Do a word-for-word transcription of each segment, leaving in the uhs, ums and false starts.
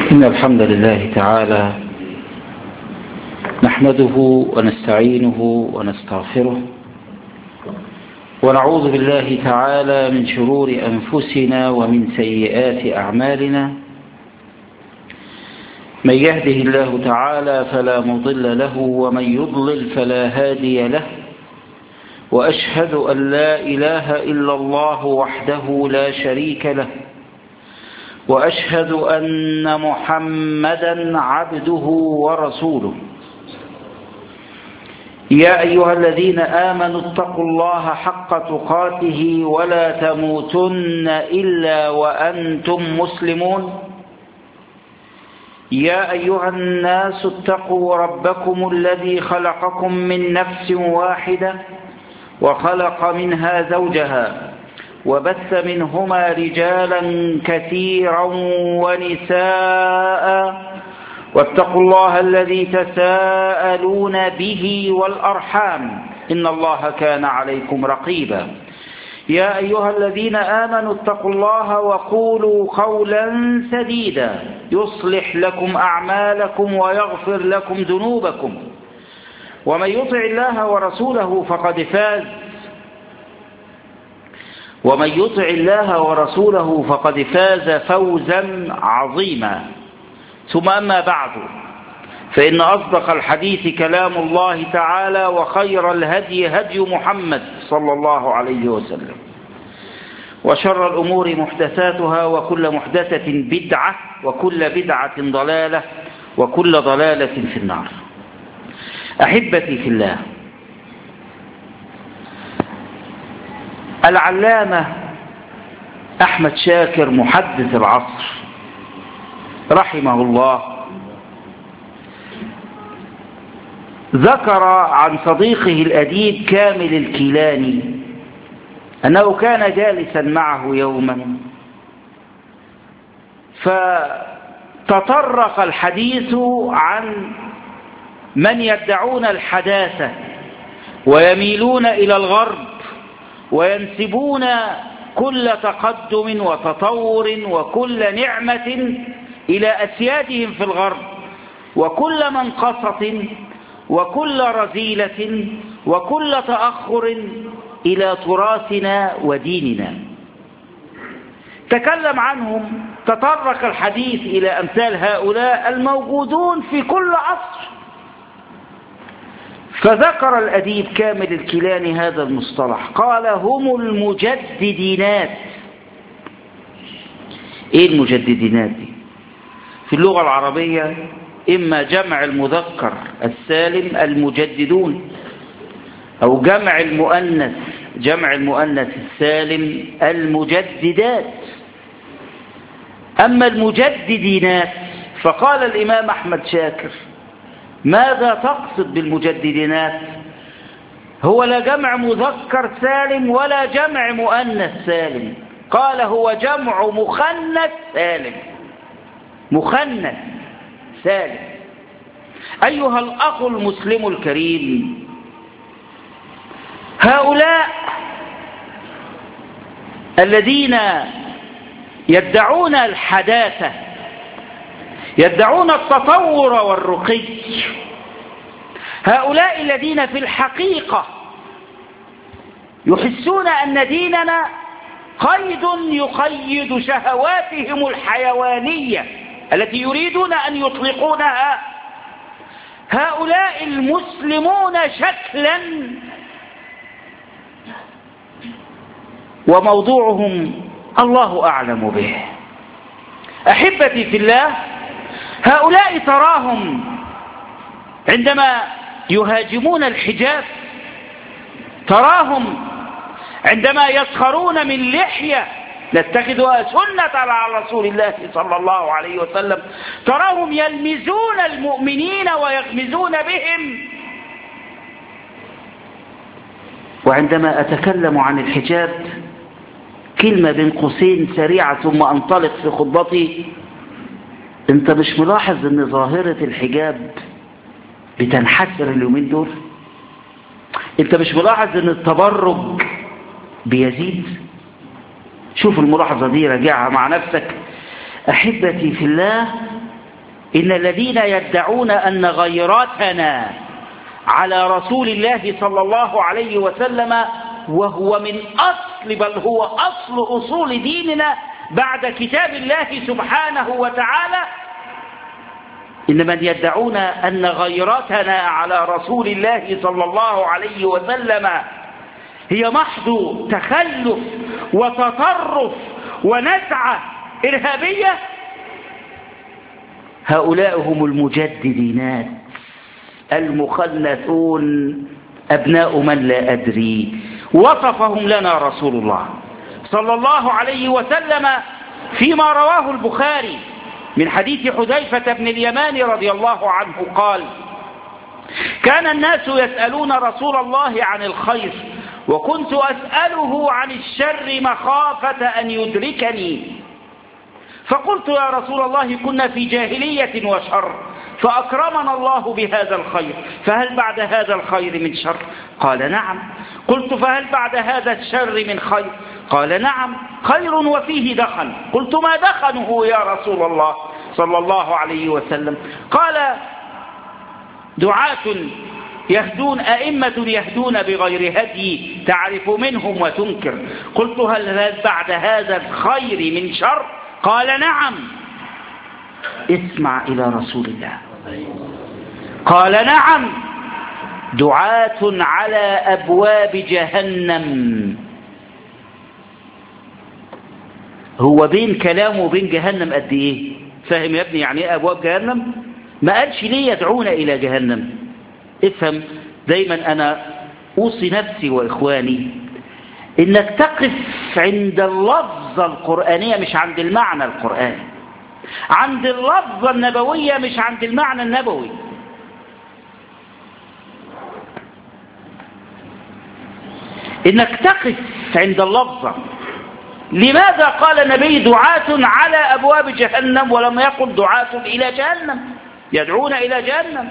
إن الحمد لله تعالى نحمده ونستعينه ونستغفره ونعوذ بالله تعالى من شرور أنفسنا ومن سيئات أعمالنا. من يهده الله تعالى فلا مضل له ومن يضلل فلا هادي له، وأشهد أن لا إله إلا الله وحده لا شريك له، وأشهد أن محمدا عبده ورسوله. يا أيها الذين آمنوا اتقوا الله حق تقاته ولا تموتن إلا وأنتم مسلمون. يا أيها الناس اتقوا ربكم الذي خلقكم من نفس واحدة وخلق منها زوجها وبث منهما رجالا كثيرا ونساء، واتقوا الله الذي تساءلون به والأرحام إن الله كان عليكم رقيبا. يا أيها الذين آمنوا اتقوا الله وقولوا قولا سديدا يصلح لكم أعمالكم ويغفر لكم ذنوبكم، ومن يطع الله ورسوله فقد فاز ومن يطع الله ورسوله فقد فاز فوزا عظيما. ثم أما بعد، فإن أصدق الحديث كلام الله تعالى، وخير الهدي هدي محمد صلى الله عليه وسلم، وشر الأمور محدثاتها، وكل محدثة بدعة، وكل بدعة ضلالة، وكل ضلالة في النار. أحبتي في الله، العلامة أحمد شاكر محدث العصر رحمه الله ذكر عن صديقه الأديب كامل الكيلاني أنه كان جالسا معه يوما، فتطرق الحديث عن من يدعون الحداثة ويميلون إلى الغرب وينسبون كل تقدم وتطور وكل نعمة إلى أسيادهم في الغرب، وكل منقصة وكل رذيلة وكل تأخر إلى تراثنا وديننا. تكلم عنهم، تطرق الحديث إلى أمثال هؤلاء الموجودون في كل عصر، فذكر الأديب كامل الكيلاني هذا المصطلح، قال: هم المجددينات. إيه المجددينات دي؟ في اللغة العربية إما جمع المذكر السالم المجددون، أو جمع المؤنث جمع المؤنث السالم المجددات. أما المجددينات فقال الإمام أحمد شاكر: ماذا تقصد بالمجددينات؟ هو لا جمع مذكر سالم ولا جمع مؤنث سالم، قال هو جمع مخنث سالم. مخنث سالم. أيها الأخ المسلم الكريم، هؤلاء الذين يدعون الحداثة، يدعون التطور والرقي، هؤلاء الذين في الحقيقة يحسون أن ديننا قيد يقيد شهواتهم الحيوانية التي يريدون أن يطلقونها، هؤلاء المسلمون شكلا وموضوعهم الله أعلم به. أحبتي في الله، هؤلاء تراهم عندما يهاجمون الحجاب، تراهم عندما يسخرون من لحية نتخذها سنة على رسول الله صلى الله عليه وسلم، تراهم يلمزون المؤمنين ويغمزون بهم. وعندما أتكلم عن الحجاب، كلمة بين قوسين سريعة ثم أنطلق في خطبتي، أنت مش ملاحظ أن ظاهرة الحجاب بتنحسر اليومين دول؟ أنت مش ملاحظ أن التبرج بيزيد؟ شوف الملاحظة دي، راجعها مع نفسك. أحبتي في الله، إن الذين يدعون أن غيرتنا على رسول الله صلى الله عليه وسلم، وهو من أصل بل هو أصل أصول ديننا بعد كتاب الله سبحانه وتعالى، إن من يدعون أن غيرتنا على رسول الله صلى الله عليه وسلم هي محض تخلف وتطرف ونزعة إرهابية، هؤلاء هم المجددينات المخنثون أبناء من لا أدري. وصفهم لنا رسول الله صلى الله عليه وسلم فيما رواه البخاري من حديث حذيفة بن اليمان رضي الله عنه قال: كان الناس يسألون رسول الله عن الخير، وكنت أسأله عن الشر مخافة أن يدركني، فقلت يا رسول الله كنا في جاهلية وشر، فأكرمنا الله بهذا الخير، فهل بعد هذا الخير من شر؟ قال نعم. قلت فهل بعد هذا الشر من خير؟ قال نعم، خير وفيه دخن. قلت ما دخنه يا رسول الله صلى الله عليه وسلم؟ قال دعاة يهدون، أئمة يهدون بغير هدي تعرف منهم وتنكر. قلت هل بعد هذا الخير من شر؟ قال نعم. اسمع إلى رسول الله. قال نعم، دعاة على أبواب جهنم. هو بين كلامه وبين جهنم قد إيه؟ فاهم يا ابني يعني إيه أبواب جهنم؟ ما قالش ليه يدعون إلى جهنم. افهم دايما، أنا أوصي نفسي وإخواني إنك تقف عند اللفظة القرآنية مش عند المعنى القرآني، عند اللفظة النبوية مش عند المعنى النبوي. إنك تقف عند اللفظة. لماذا قال النبي دعاة على أبواب جهنم ولم يقل دعاة إلى جهنم؟ يدعون إلى جهنم.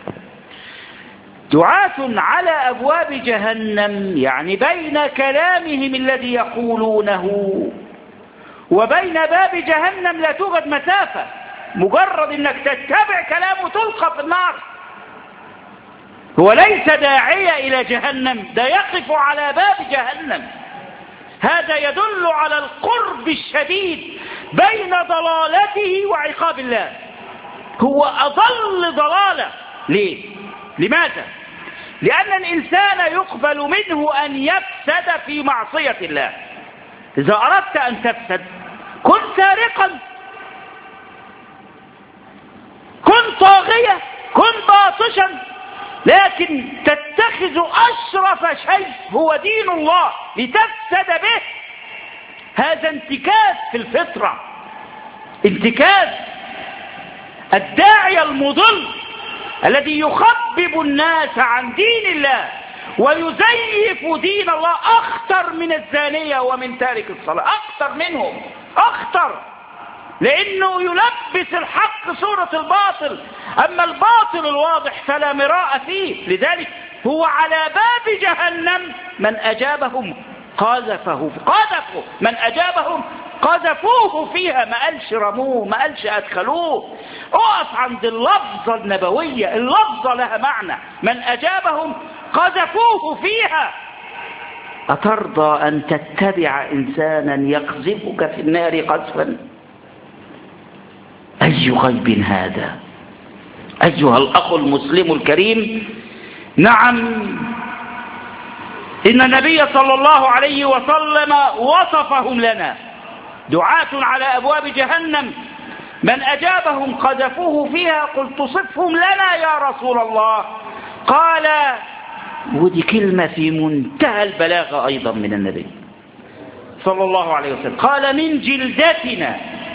دعاة على أبواب جهنم يعني بين كلامهم الذي يقولونه وبين باب جهنم لا توجد مسافة، مجرد أنك تتبع كلامه تلقى في النار. هو ليس داعية إلى جهنم، ده يقف على باب جهنم. هذا يدل على القرب الشديد بين ضلالته وعقاب الله. هو أضل ضلالة. ليه؟ لماذا؟ لأن الإنسان يقبل منه أن يفسد في معصية الله. إذا أردت أن تفسد كن سارقا، كن طاغية، كن باطشا، لكن تتخذ أشرف شيء هو دين الله لتفسد به. هذا انتكاس في الفطرة، انتكاس. الداعي المضل الذي يخبب الناس عن دين الله ويزيف دين الله أخطر من الزانية ومن تارك الصلاة، أخطر منهم، أخطر، لأنه يلبس الحق صورة الباطل، أما الباطل الواضح فلا مراء فيه. لذلك هو على باب جهنم، من أجابهم قذفه قذفوا من أجابهم قذفوه فيها، ما قالش رموه، ما قالش أدخلوه. اقف عند اللفظة النبوية، اللفظة لها معنى، من أجابهم قذفوه فيها. أترضى أن تتبع إنسانا يقذفك في النار قذفا؟ أي غيب هذا أيها الأخ المسلم الكريم. نعم، إن النبي صلى الله عليه وسلم وصفهم لنا دعاة على أبواب جهنم، من أجابهم قذفوه فيها. قلت صفهم لنا يا رسول الله. قال، ودي كلمة في منتهى البلاغة أيضا من النبي صلى الله عليه وسلم، قال من جلدتنا.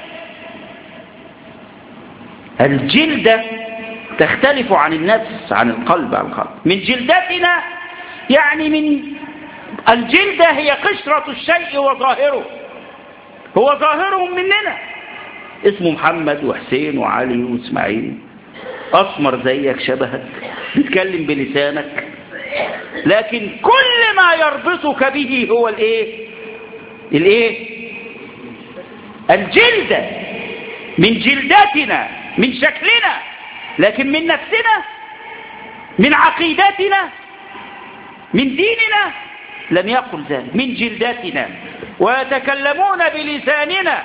الجلدة تختلف عن النفس، عن القلب، عن القلب. من جلدتنا يعني من الجلدة هي قشرة الشيء وظاهره، هو ظاهرهم مننا، اسمه محمد وحسين وعلي واسماعيل، أسمر زيك شبهك، بيتكلم بلسانك، لكن كل ما يربطك به هو الايه الايه الجلدة. من جلدتنا، من شكلنا، لكن من نفسنا، من عقيدتنا، من ديننا لم يقل ذلك. من جلدتنا ويتكلمون بلساننا.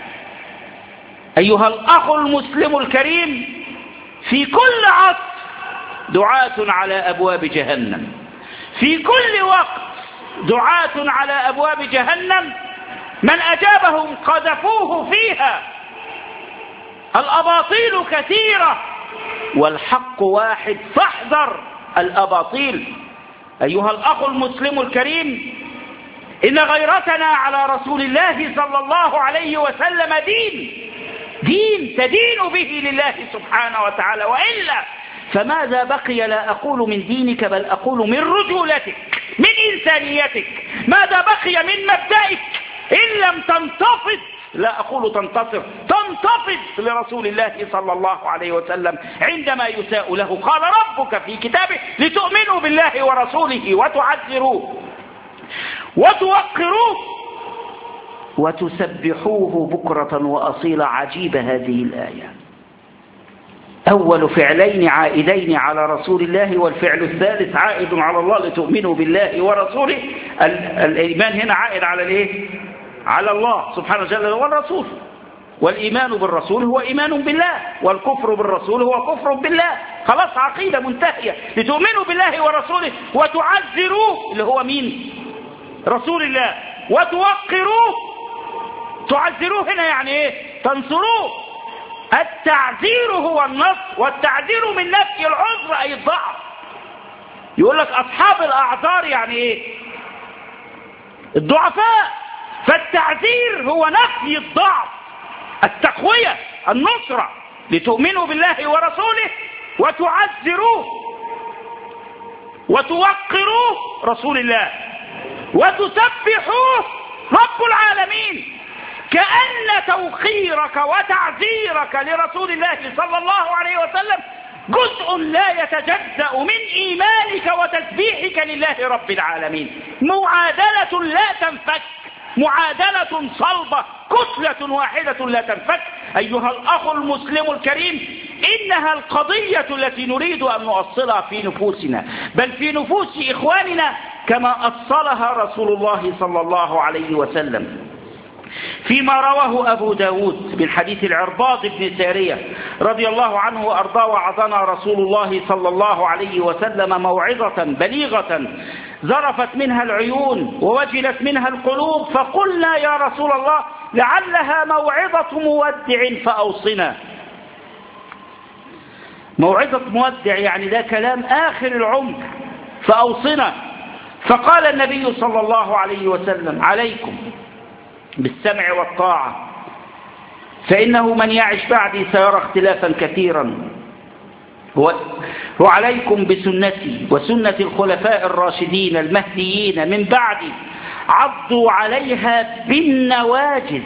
أيها الأخ المسلم الكريم، في كل عصر دعاة على أبواب جهنم، في كل وقت دعاة على أبواب جهنم، من أجابهم قذفوه فيها. الأباطيل كثيرة والحق واحد، فاحذر الأباطيل. أيها الأخ المسلم الكريم، إن غيرتنا على رسول الله صلى الله عليه وسلم دين دين تدين به لله سبحانه وتعالى، وإلا فماذا بقي؟ لا أقول من دينك بل أقول من رجولتك، من إنسانيتك. ماذا بقي من مبدئك إن لم تنتفض؟ لا أقول تنتصر، تنتفض لرسول الله صلى الله عليه وسلم عندما يساء له. قال ربك في كتابه لتؤمنوا بالله ورسوله وتعزروه وتوقروه وتسبحوه بكرة وأصيلا. عجيب هذه الآية. أول فعلين عائدين على رسول الله، والفعل الثالث عائد على الله، لتؤمنوا بالله ورسوله. الإيمان هنا عائد على الإيه؟ على الله سبحانه وتعالى والرسول. والإيمان بالرسول هو إيمان بالله، والكفر بالرسول هو كفر بالله. خلاص، عقيدة منتهية. لتؤمنوا بالله ورسوله وتعزروه، اللي هو مين؟ رسول الله. وتوقروه، تعزروه هنا يعني ايه؟ تنصروه. التعزير هو النصر، والتعزير من نفي العذر أي الضعف. يقول لك أصحاب الأعذار يعني ايه؟ الضعفاء. فالتعزير هو نفي الضعف، التقوية، النصرة. لتؤمنوا بالله ورسوله وتعزروه وتوقروه رسول الله وتسبحوه رب العالمين. كأن توقيرك وتعزيرك لرسول الله صلى الله عليه وسلم جزء لا يتجزأ من إيمانك وتسبيحك لله رب العالمين. معادلة لا تنفك، معادلة صلبة، كتلة واحدة لا تنفك. أيها الأخ المسلم الكريم، إنها القضية التي نريد أن نؤصلها في نفوسنا، بل في نفوس إخواننا، كما أصلها رسول الله صلى الله عليه وسلم فيما رواه أبو داود من حديث العرباض بن سارية رضي الله عنه وأرضاه: وعظنا رسول الله صلى الله عليه وسلم موعظة بليغة ذرفت منها العيون ووجلت منها القلوب، فقلنا يا رسول الله لعلها موعظة مودع فأوصنا. موعظة مودع يعني ده كلام آخر العمر، فأوصنا. فقال النبي صلى الله عليه وسلم: عليكم بالسمع والطاعة، فإنه من يعش بعدي سيرى اختلافا كثيرا، وعليكم بسنتي وسنة الخلفاء الراشدين المهديين من بعدي، عضوا عليها بالنواجذ،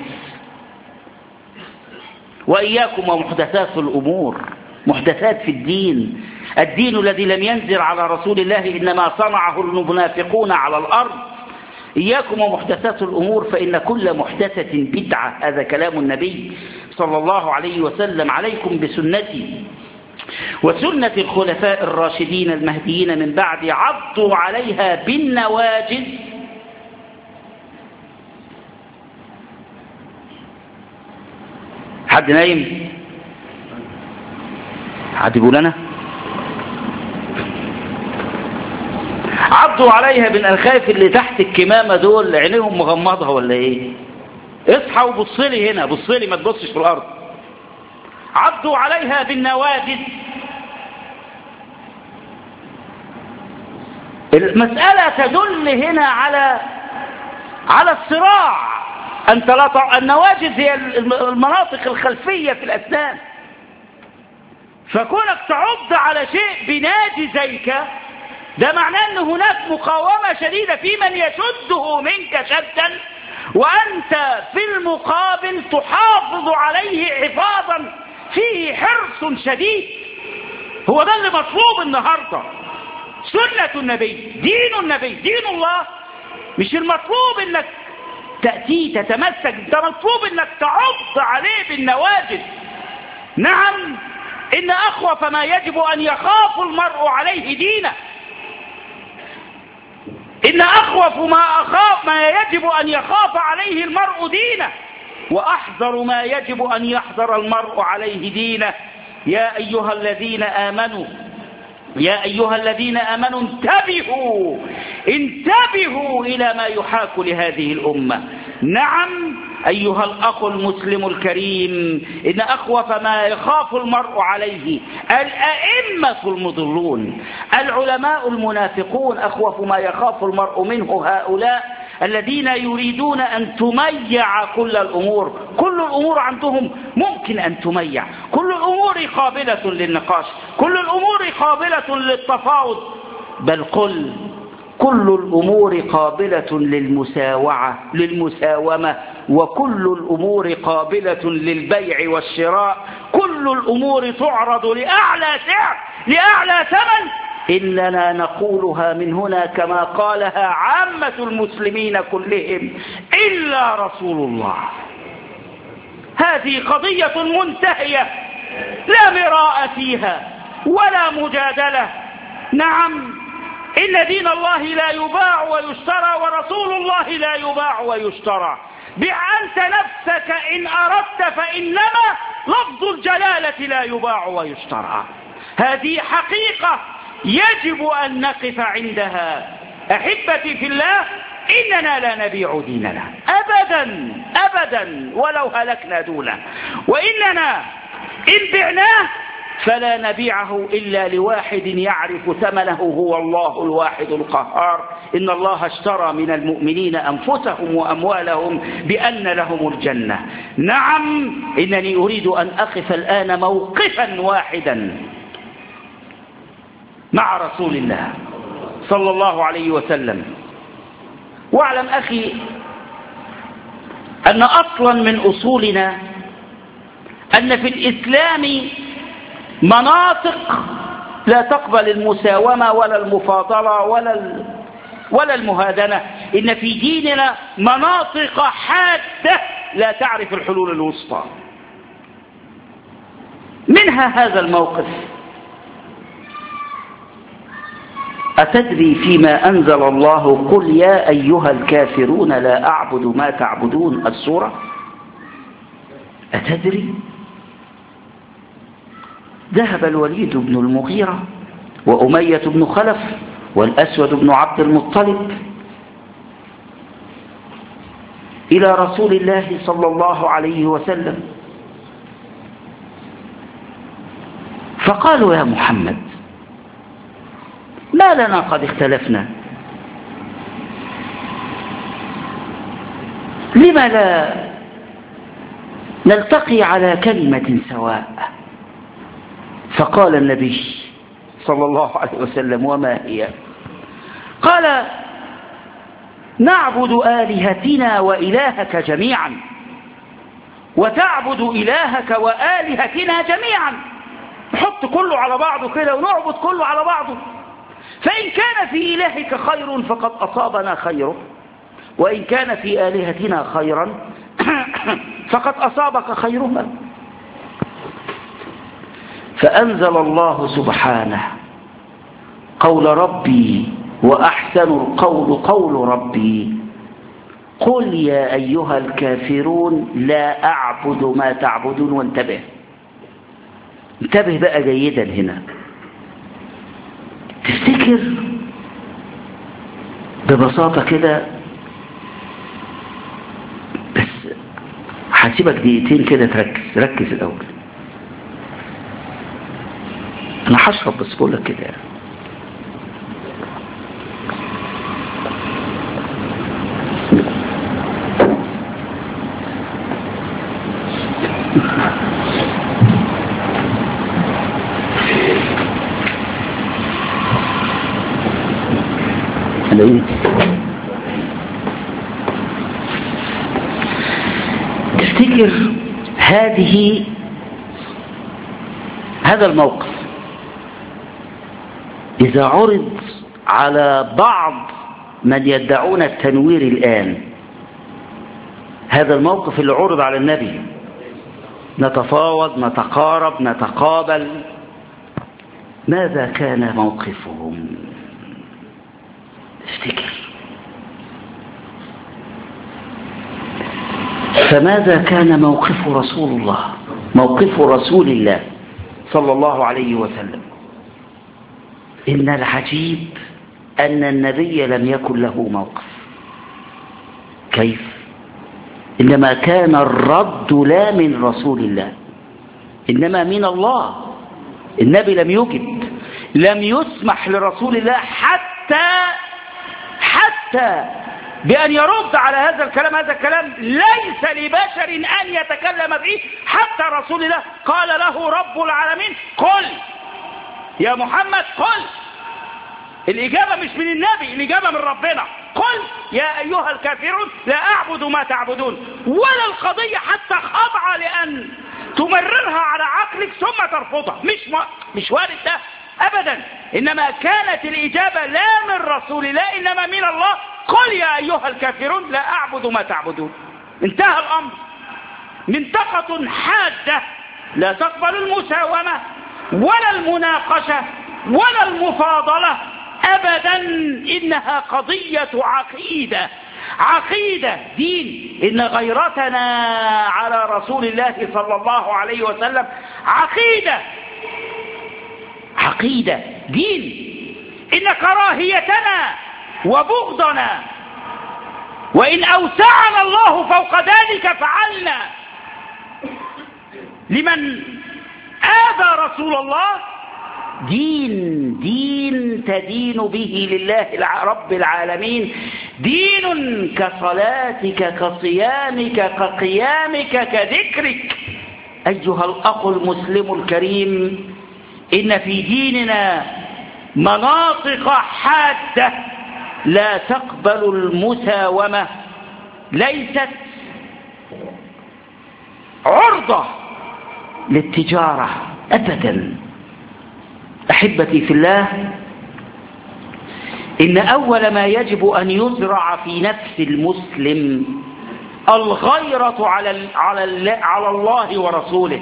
وإياكم ومحدثات الأمور. محدثات في الدين، الدين الذي لم ينزل على رسول الله إنما صنعه المنافقون على الأرض. إياكم ومحدثات الأمور، فإن كل محدثة بدعة. هذا كلام النبي صلى الله عليه وسلم: عليكم بسنتي وسنة الخلفاء الراشدين المهديين من بعد، عضوا عليها بالنواجذ. حد نايم؟ حد يقول أنا؟ عضوا عليها بالأنخاف اللي تحت الكمامة دول، عينيهم مغمضة ولا ايه؟ اصحى وبصلي هنا، بصلي ما تبصش في الأرض. عضوا عليها بالنواجذ. المسألة تدل هنا على على الصراع. أنت لا ط... النواجذ هي المناطق الخلفية في الأسنان، فكونك تعض على شيء بناجذيك ده معناه أن هناك مقاومة شديدة في من يشده منك شدا، وأنت في المقابل تحافظ عليه حفاظا فيه حرص شديد. هو ده اللي مطلوب النهاردة. سنة النبي، دين النبي، دين الله. مش المطلوب انك تأتيه تتمسك، انت مطلوب انك تعض عليه بالنواجذ. نعم، إن أخوف ما يجب أن يخاف المرء عليه دينه، إن أخوف ما أخاف ما يجب أن يخاف عليه المرء دينه، وأحذر ما يجب أن يحذر المرء عليه دينه. يا أيها الذين آمنوا يا أيها الذين آمنوا انتبهوا انتبهوا إلى ما يحاك لهذه الأمة. نعم أيها الأخ المسلم الكريم، إن أخوف ما يخاف المرء عليه الأئمة المضلون، العلماء المنافقون، أخوف ما يخاف المرء منه هؤلاء الذين يريدون أن تميع كل الأمور. كل الأمور عندهم ممكن أن تميع، كل الأمور قابلة للنقاش، كل الأمور قابلة للتفاوض، بل قل كل الأمور قابلة للمساوعة للمساومة، وكل الأمور قابلة للبيع والشراء، كل الأمور تعرض لأعلى سعر لأعلى ثمن. إننا نقولها من هنا كما قالها عامة المسلمين كلهم إلا رسول الله. هذه قضية منتهية لا مراء فيها ولا مجادلة. نعم، إن دين الله لا يباع ويشترى، ورسول الله لا يباع ويشترى. بع أنت نفسك إن أردت، فإنما لفظ الجلالة لا يباع ويشترى. هذه حقيقة يجب أن نقف عندها. أحبتي في الله، إننا لا نبيع ديننا أبدا أبدا ولو هلكنا دونه، وإننا إن بعناه فلا نبيعه إلا لواحد يعرف ثمنه، هو الله الواحد القهار. إن الله اشترى من المؤمنين أنفسهم وأموالهم بأن لهم الجنة. نعم، إنني أريد أن أقف الآن موقفا واحدا مع رسول الله صلى الله عليه وسلم. واعلم أخي أن أصلا من أصولنا أن في الإسلام مناطق لا تقبل المساومة ولا المفاضلة ولا ولا المهادنة. إن في ديننا مناطق حادة لا تعرف الحلول الوسطى. منها هذا الموقف: أتدري فيما أنزل الله قل يا أيها الكافرون لا أعبد ما تعبدون؟ السورة. أتدري؟ ذهب الوليد بن المغيرة وأمية بن خلف والأسود بن عبد المطلب إلى رسول الله صلى الله عليه وسلم فقالوا: يا محمد، ما لنا قد اختلفنا، لم لا نلتقي على كلمة سواء؟ فقال النبي صلى الله عليه وسلم: وما هي؟ قال: نعبد آلهتنا وإلهك جميعا، وتعبد إلهك وآلهتنا جميعا. نحط كله على بعضه كده ونعبد كله على بعضه. فإن كان في إلهك خير فقد أصابنا خيره، وإن كان في آلهتنا خيرا فقد أصابك خيرها. فأنزل الله سبحانه قول ربي وأحسن القول قول ربي قل يا أيها الكافرون لا أعبد ما تعبدون. وانتبه انتبه بقى جيدا هنا. تفتكر ببساطة كده، بس هسيبك دقيقتين كده تركز ركز الأول. أنا هشرب بس بقول لك كده. تفتكر هذه هذا الموقف إذا عرض على بعض من يدعون التنوير الآن هذا الموقف اللي عرض على النبي، نتفاوض نتقارب نتقابل، ماذا كان موقفهم؟ افتكر. فماذا كان موقف رسول الله، موقف رسول الله صلى الله عليه وسلم؟ إن العجيب أن النبي لم يكن له موقف. كيف؟ إنما كان الرد لا من رسول الله، إنما من الله. النبي لم يجب، لم يسمح لرسول الله حتى حتى بأن يرد على هذا الكلام. هذا الكلام ليس لبشر أن يتكلم به، حتى رسول الله قال له رب العالمين قل يا محمد قل. الإجابة مش من النبي، الإجابة من ربنا. قل يا أيها الكافرون لا أعبد ما تعبدون. ولا القضية حتى خاضعة لأن تمررها على عقلك ثم ترفضها، مش م... مش وارد ده أبدا. إنما كانت الإجابة لا من رسول الله إنما من الله. قل يا أيها الكافرون لا أعبد ما تعبدون. انتهى الأمر. منطقة حادة لا تقبل المساومة ولا المناقشة ولا المفاضلة أبدا. إنها قضية عقيدة، عقيدة دين. إن غيرتنا على رسول الله صلى الله عليه وسلم عقيدة، عقيدة دين. إن كراهيتنا وبغضنا وإن أوسعنا الله فوق ذلك فعلنا لمن آذى رسول الله دين، دين تدين به لله رب العالمين. دين كصلاتك كصيامك كقيامك كذكرك. أيها الأخ المسلم الكريم، إن في ديننا مناطق حادة لا تقبل المساومة، ليست عرضة للتجارة أبدا. أحبتي في الله، إن أول ما يجب أن يزرع في نفس المسلم الغيرة على على على الله ورسوله.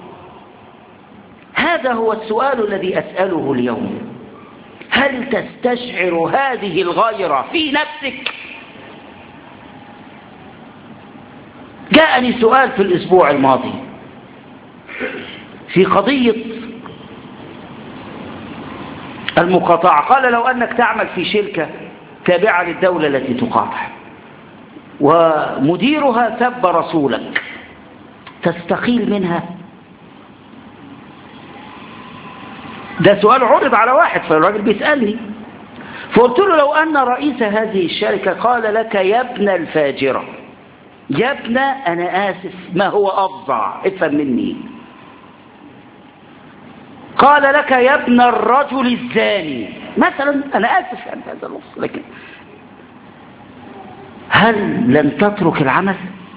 هذا هو السؤال الذي أسأله اليوم. هل تستشعر هذه الغيرة في نفسك؟ جاءني سؤال في الأسبوع الماضي في قضية المقاطعة. قال لو أنك تعمل في شركة تابعة للدولة التي تقاطع ومديرها سب رسولك، تستقيل منها؟ ده سؤال عرض على واحد، فالراجل بيسألني، فقلت له لو أن رئيس هذه الشركة قال لك يا ابن الفاجرة، يا ابن أنا آسف ما هو أفظع افهم مني، قال لك يا ابن الرجل الزاني مثلا، أنا آسف عن هذا اللفظ، لكن هل لن تترك العمل؟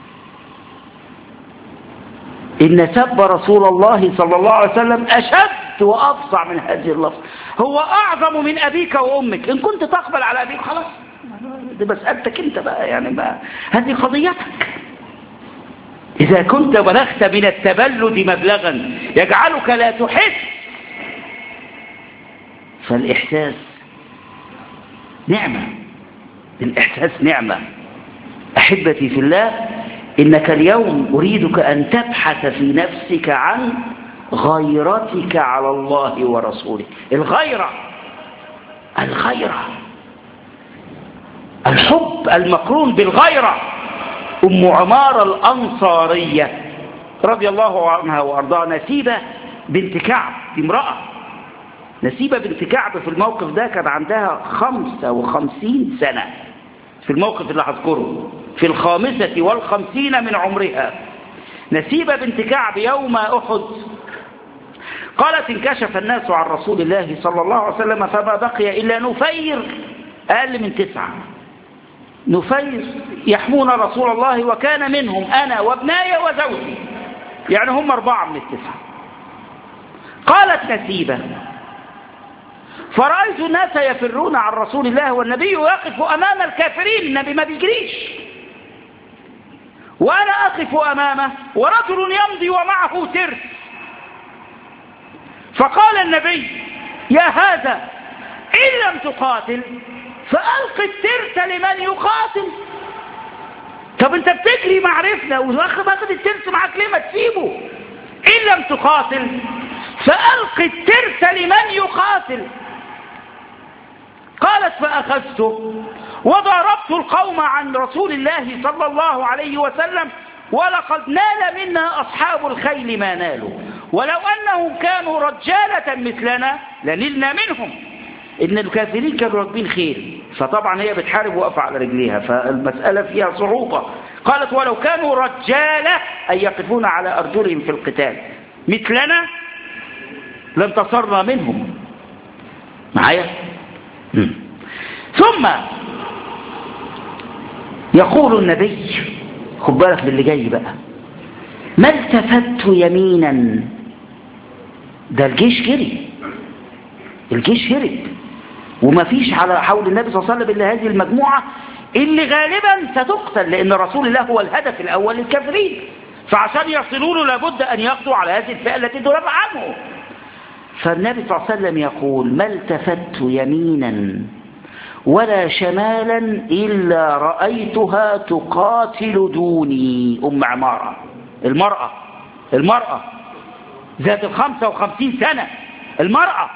إن سب رسول الله صلى الله عليه وسلم أشد وأفظع من هذه اللفظ. هو أعظم من أبيك وأمك. إن كنت تقبل على أبيك خلاص، دي مسألتك أنت بقى، يعني بقى هذه قضيتك. إذا كنت بلغت من التبلد مبلغا يجعلك لا تحس، فالإحساس نعمة، الإحساس نعمة. أحبتي في الله، إنك اليوم أريدك أن تبحث في نفسك عن غيرتك على الله ورسوله. الغيرة، الغيرة، الحب المقرون بالغيرة. أم عمارة الأنصارية رضي الله عنها وأرضاها، نسيبة بنت كعب، امرأة نسيبة بنت كعب في الموقف ده كان عندها خمسة وخمسين سنة، في الموقف اللي هذكره في الخامسة والخمسين من عمرها. نسيبة بنت كعب يوم أحد قالت انكشف الناس عن رسول الله صلى الله عليه وسلم فما بقي إلا نفير، أقل من تسعة نفير يحمون رسول الله، وكان منهم أنا وابناي وزوجي، يعني هم أربعة من التسعة. قالت نسيبة فرأيت الناس يفرون عن رسول الله والنبي يقف أمام الكافرين، النبي ما بيجريش، وأنا أقف أمامه ورجل يمضي ومعه ترس، فقال النبي: يا هذا إن لم تقاتل فألق الترس لمن يقاتل. طب انت بتجري معرفنا واخد الترس معك ليه؟ ما تسيبه. إن لم تقاتل فألق الترس لمن يقاتل. قالت: فأخذته وضربت القوم عن رسول الله صلى الله عليه وسلم، ولقد نال منا أصحاب الخيل ما نالوا، ولو أنهم كانوا رجالة مثلنا لنلنا منهم. إن الكافرين كانوا راكبين خيل، فطبعا هي بتحارب واقفة على رجليها، فالمسألة فيها صعوبة. قالت: ولو كانوا رجالة أي يقفون على أرجلهم في القتال مثلنا لانتصرنا منهم. معايا؟ ثم يقول النبي، خد بالك باللي جاي بقى: ما التفت يمينا. ده الجيش جري، الجيش هرب، وما فيش على حول النبي صلى الله عليه وسلم إلا هذه المجموعة اللي غالبا ستقتل، لأن رسول الله هو الهدف الأول للكافرين، فعشان يصلوا له لابد أن يقضوا على هذه الفئة التي تدافع عنه. فالنبي صلى الله عليه وسلم يقول: ما التفت يمينا ولا شمالا إلا رأيتها تقاتل دوني. أم عمارة، المرأة المرأة ذات الخمسة وخمسين سنة، المرأة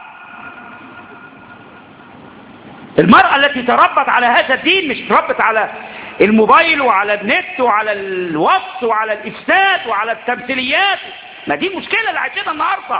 المرأة التي تربت على هذا الدين، مش تربت على الموبايل وعلى النت وعلى الوصف وعلى الإفساد وعلى التمثيليات. ما دي المشكلة اللي عايشينها النهارده.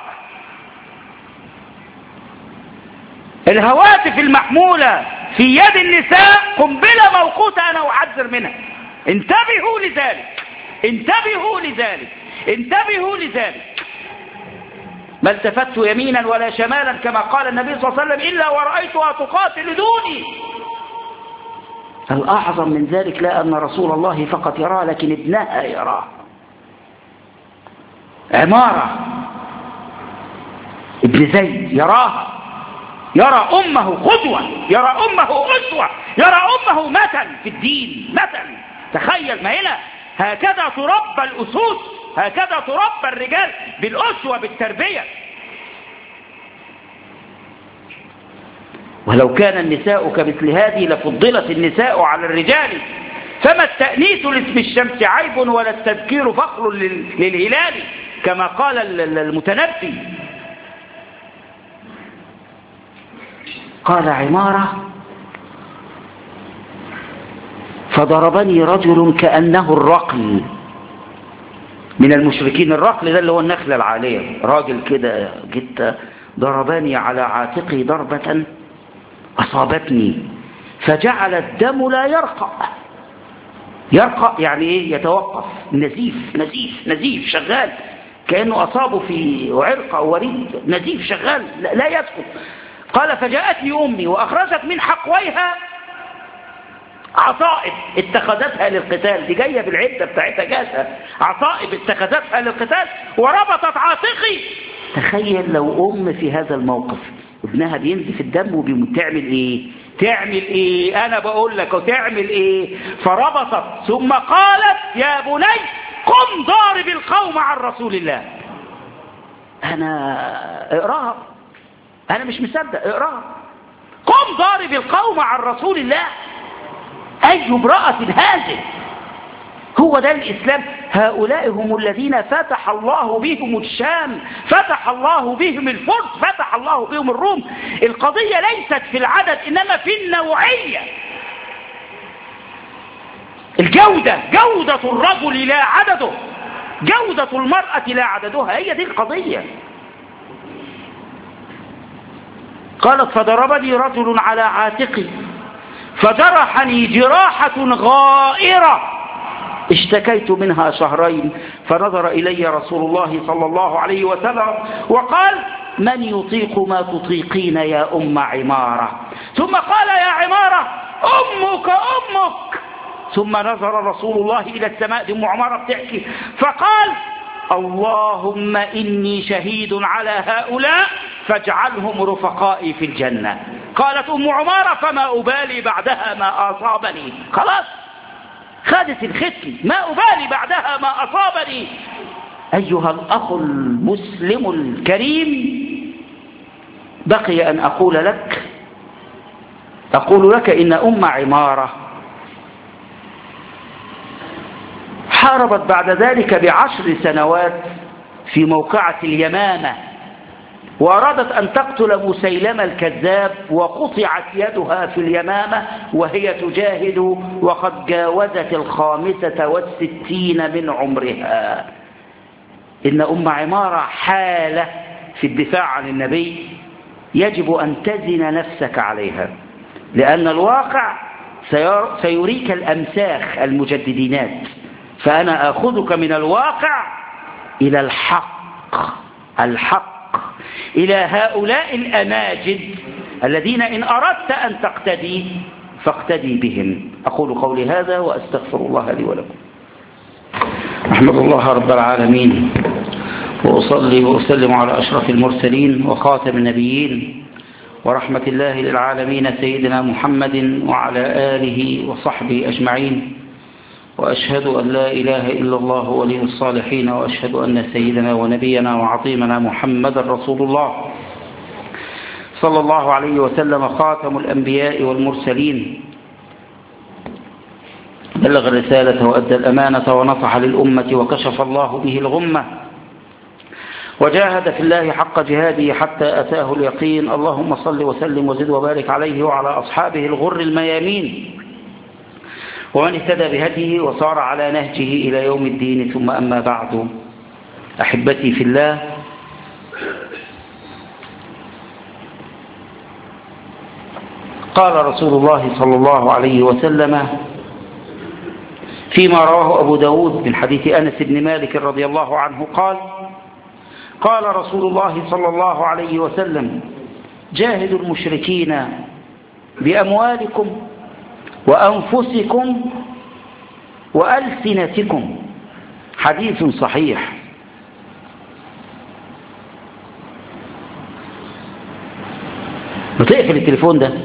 الهواتف المحمولة في يد النساء قنبلة موقوتة، أنا أحذر منها. انتبهوا لذلك، انتبهوا لذلك، انتبهوا لذلك. ما التفت يمينا ولا شمالا كما قال النبي صلى الله عليه وسلم إلا ورأيتها تقاتل دوني. الأعظم من ذلك لا أن رسول الله فقط يراها، لكن ابنها يراها. عمارة ابن زيد يراها، يرى أمه قدوة، يرى أمه أسوة، يرى أمه مثل في الدين، مثل. تخيل، ما هنا هكذا تربى الأسود، هكذا تربى الرجال، بالأسوة، بالتربية. ولو كان النساء كمثل هذه لفضلت النساء على الرجال، فما التأنيث لاسم الشمس عيب ولا التذكير فخر للهلال، كما قال المتنبي. قال عمارة: فضربني رجل كأنه الرقل من المشركين. الرقل ده اللي هو النخلة العالية، راجل كده جدا، ضربني على عاتقي ضربة أصابتني فجعل الدم لا يرقى. يرقى يعني إيه؟ يتوقف، نزيف نزيف نزيف شغال، كأنه أصابه في عرق أو وريد، نزيف شغال لا يسكت. قال: فجاءتني أمي وأخرجت من حقويها عصائب اتخذتها للقتال. دي جاية بالعدة بتاعتها، جاتها عصائب اتخذتها للقتال وربطت عاتقي. تخيل لو أم في هذا الموقف ابنها بينزف الدم وبتعمل ايه؟ تعمل ايه؟ انا بقول لك وتعمل ايه؟ فربطت ثم قالت: يا بني قم ضارب القوم عن رسول الله. انا اقراها، انا مش مصدق، اقراها. قم ضارب القوم عن رسول الله. اي امرأة هذه؟ هو ده الإسلام. هؤلاء هم الذين فتح الله بهم الشام، فتح الله بهم الفرس، فتح الله بهم الروم. القضية ليست في العدد إنما في النوعية. الجودة، جودة الرجل لا عدده، جودة المرأة لا عددها، هي دي القضية. قالت: فضربني رجل على عاتقي فجرحني جراحة غائرة اشتكيت منها شهرين، فنظر إلي رسول الله صلى الله عليه وسلم وقال: من يطيق ما تطيقين يا أم عمارة؟ ثم قال: يا عمارة أمك أمك. ثم نظر رسول الله إلى السماء، دي أم عمارة بتحكي، فقال: اللهم إني شهيد على هؤلاء فاجعلهم رفقائي في الجنة. قالت أم عمارة: فما أبالي بعدها ما أصابني. خلاص خدت الختم، ما أبالي بعدها ما أصابني. أيها الأخ المسلم الكريم، بقي أن أقول لك أقول لك إن أم عمارة حاربت بعد ذلك بعشر سنوات في موقعة اليمامة، وأرادت أن تقتل مسيلمة الكذاب، وقطعت يدها في اليمامة وهي تجاهد وقد جاوزت الخامسة والستين من عمرها. إن أم عمارة حالة في الدفاع عن النبي يجب أن تزن نفسك عليها، لأن الواقع سيريك الأمساخ المجددينات، فأنا آخذك من الواقع إلى الحق الحق إلى هؤلاء الأماجد الذين إن أردت أن تقتدي فاقتدي بهم. أقول قولي هذا وأستغفر الله لي ولكم. أحمد الله رب العالمين، وأصلي وأسلم على أشرف المرسلين وخاتم النبيين ورحمة الله للعالمين سيدنا محمد وعلى آله وصحبه أجمعين، وأشهد أن لا إله إلا الله ولي الصالحين، وأشهد أن سيدنا ونبينا وعظيمنا محمد رسول الله صلى الله عليه وسلم، خاتم الأنبياء والمرسلين، بلغ الرسالة وأدى الأمانة ونصح للأمة وكشف الله به الغمة، وجاهد في الله حق جهاده حتى أتاه اليقين. اللهم صل وسلم وزد وبارك عليه وعلى أصحابه الغر الميامين ومن اهتدى بهديه وصار على نهجه إلى يوم الدين. ثم أما بعد، أحبتي في الله، قال رسول الله صلى الله عليه وسلم فيما رواه أبو داود من حديث أنس بن مالك رضي الله عنه قال: قال رسول الله صلى الله عليه وسلم: جاهدوا المشركين بأموالكم وأنفسكم وألسنتكم. حديث صحيح. بتقفل التليفون ده.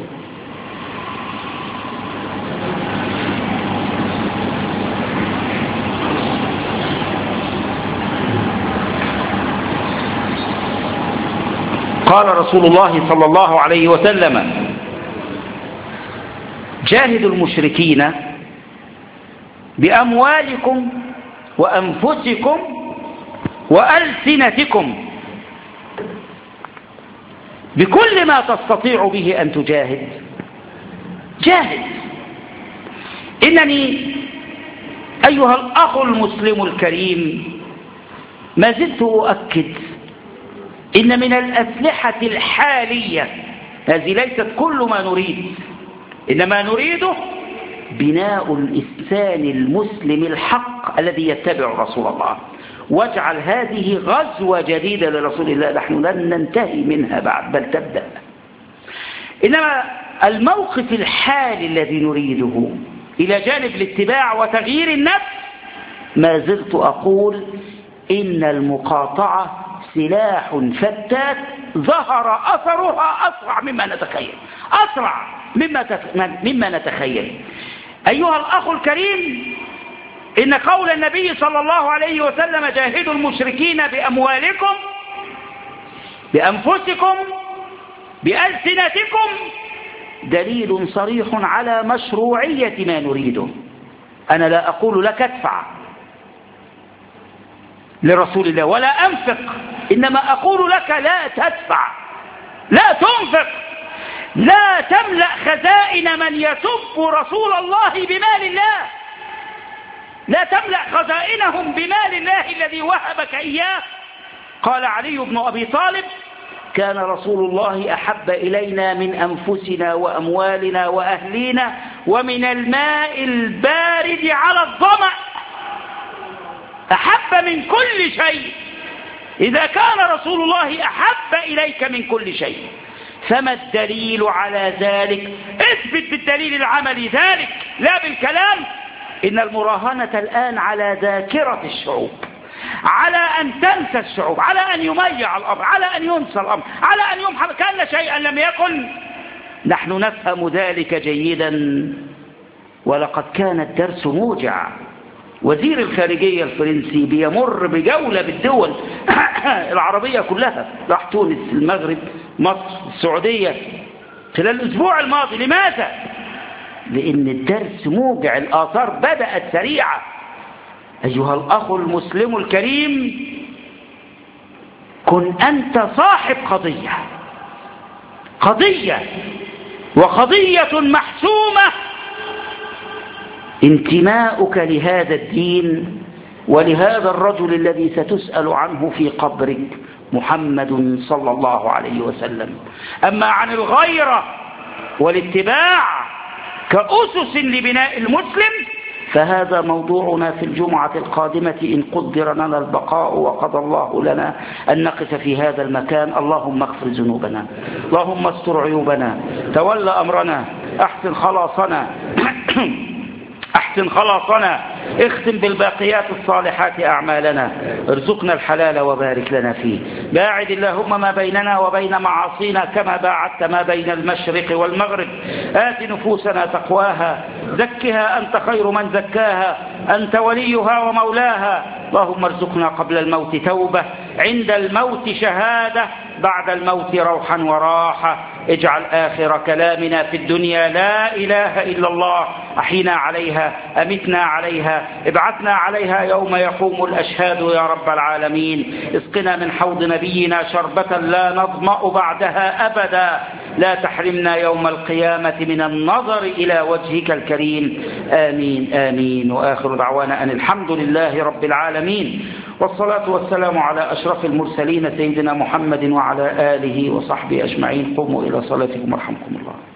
قال رسول الله صلى الله عليه وسلم: جاهدوا المشركين بأموالكم وأنفسكم وألسنتكم، بكل ما تستطيع به أن تجاهد جاهد. إنني أيها الأخ المسلم الكريم ما زلت أؤكد إن من الأسلحة الحالية، هذه ليست كل ما نريد، إنما نريده بناء الإنسان المسلم الحق الذي يتبع رسول الله، واجعل هذه غزوة جديدة لرسول الله نحن لن ننتهي منها بعد بل تبدأ. إنما الموقف الحالي الذي نريده إلى جانب الاتباع وتغيير النفس، ما زلت أقول إن المقاطعة سلاح فتاك ظهر أثرها أسرع مما نتخيل، أسرع مما مما نتخيل. أيها الأخ الكريم، إن قول النبي صلى الله عليه وسلم: جاهدوا المشركين بأموالكم بأنفسكم بألسنتكم، دليل صريح على مشروعية ما نريده. أنا لا أقول لك ادفع لرسول الله ولا أنفق، إنما أقول لك لا تدفع، لا تنفق، لا تملأ خزائن من يسب رسول الله بمال الله، لا تملأ خزائنهم بمال الله الذي وهبك إياه. قال علي بن أبي طالب: كان رسول الله أحب إلينا من أنفسنا وأموالنا وأهلينا ومن الماء البارد على الظمأ. أحب من كل شيء. إذا كان رسول الله أحب إليك من كل شيء، فما الدليل على ذلك؟ اثبت بالدليل العملي ذلك، لا بالكلام. إن المراهنة الآن على ذاكرة الشعوب، على أن تنسى الشعوب، على أن يميع الأمر، على أن ينسى الأمر، على أن يمحى كأن شيئا لم يكن. نحن نفهم ذلك جيدا، ولقد كان الدرس موجع. وزير الخارجية الفرنسي بيمر بجولة بالدول العربية كلها، راح تونس، المغرب، مصر، السعودية خلال الأسبوع الماضي. لماذا؟ لأن الدرس موجع، الآثار بدأت سريعة. أيها الأخ المسلم الكريم، كن أنت صاحب قضية، قضية وقضية محسومة، انتماؤك لهذا الدين ولهذا الرجل الذي ستسأل عنه في قبرك، محمد صلى الله عليه وسلم. أما عن الغيرة والاتباع كأسس لبناء المسلم فهذا موضوعنا في الجمعة القادمة إن قدر لنا البقاء وقضى الله لنا أن نقف في هذا المكان. اللهم اغفر ذنوبنا، اللهم استر عيوبنا، تولى أمرنا، أحسن خلاصنا أحسن خلاصنا، اختم بالباقيات الصالحات أعمالنا، ارزقنا الحلال وبارك لنا فيه. باعد اللهم ما بيننا وبين معاصينا كما باعدت ما بين المشرق والمغرب. آت نفوسنا تقواها، زكها أنت خير من زكاها، أنت وليها ومولاها. اللهم ارزقنا قبل الموت توبة، عند الموت شهادة، بعد الموت روحا وراحة. اجعل آخر كلامنا في الدنيا لا إله إلا الله. أحينا عليها، أمتنا عليها، ابعثنا عليها يوم يقوم الأشهاد يا رب العالمين. اسقنا من حوض نبينا شربة لا نظمأ بعدها أبدا. لا تحرمنا يوم القيامة من النظر إلى وجهك الكريم. آمين آمين. وآخر دعوانا أن الحمد لله رب العالمين، والصلاة والسلام على أشرف المرسلين سيدنا محمد وعلى آله وصحبه أجمعين. قوموا إلى صلاتكم ورحمكم الله.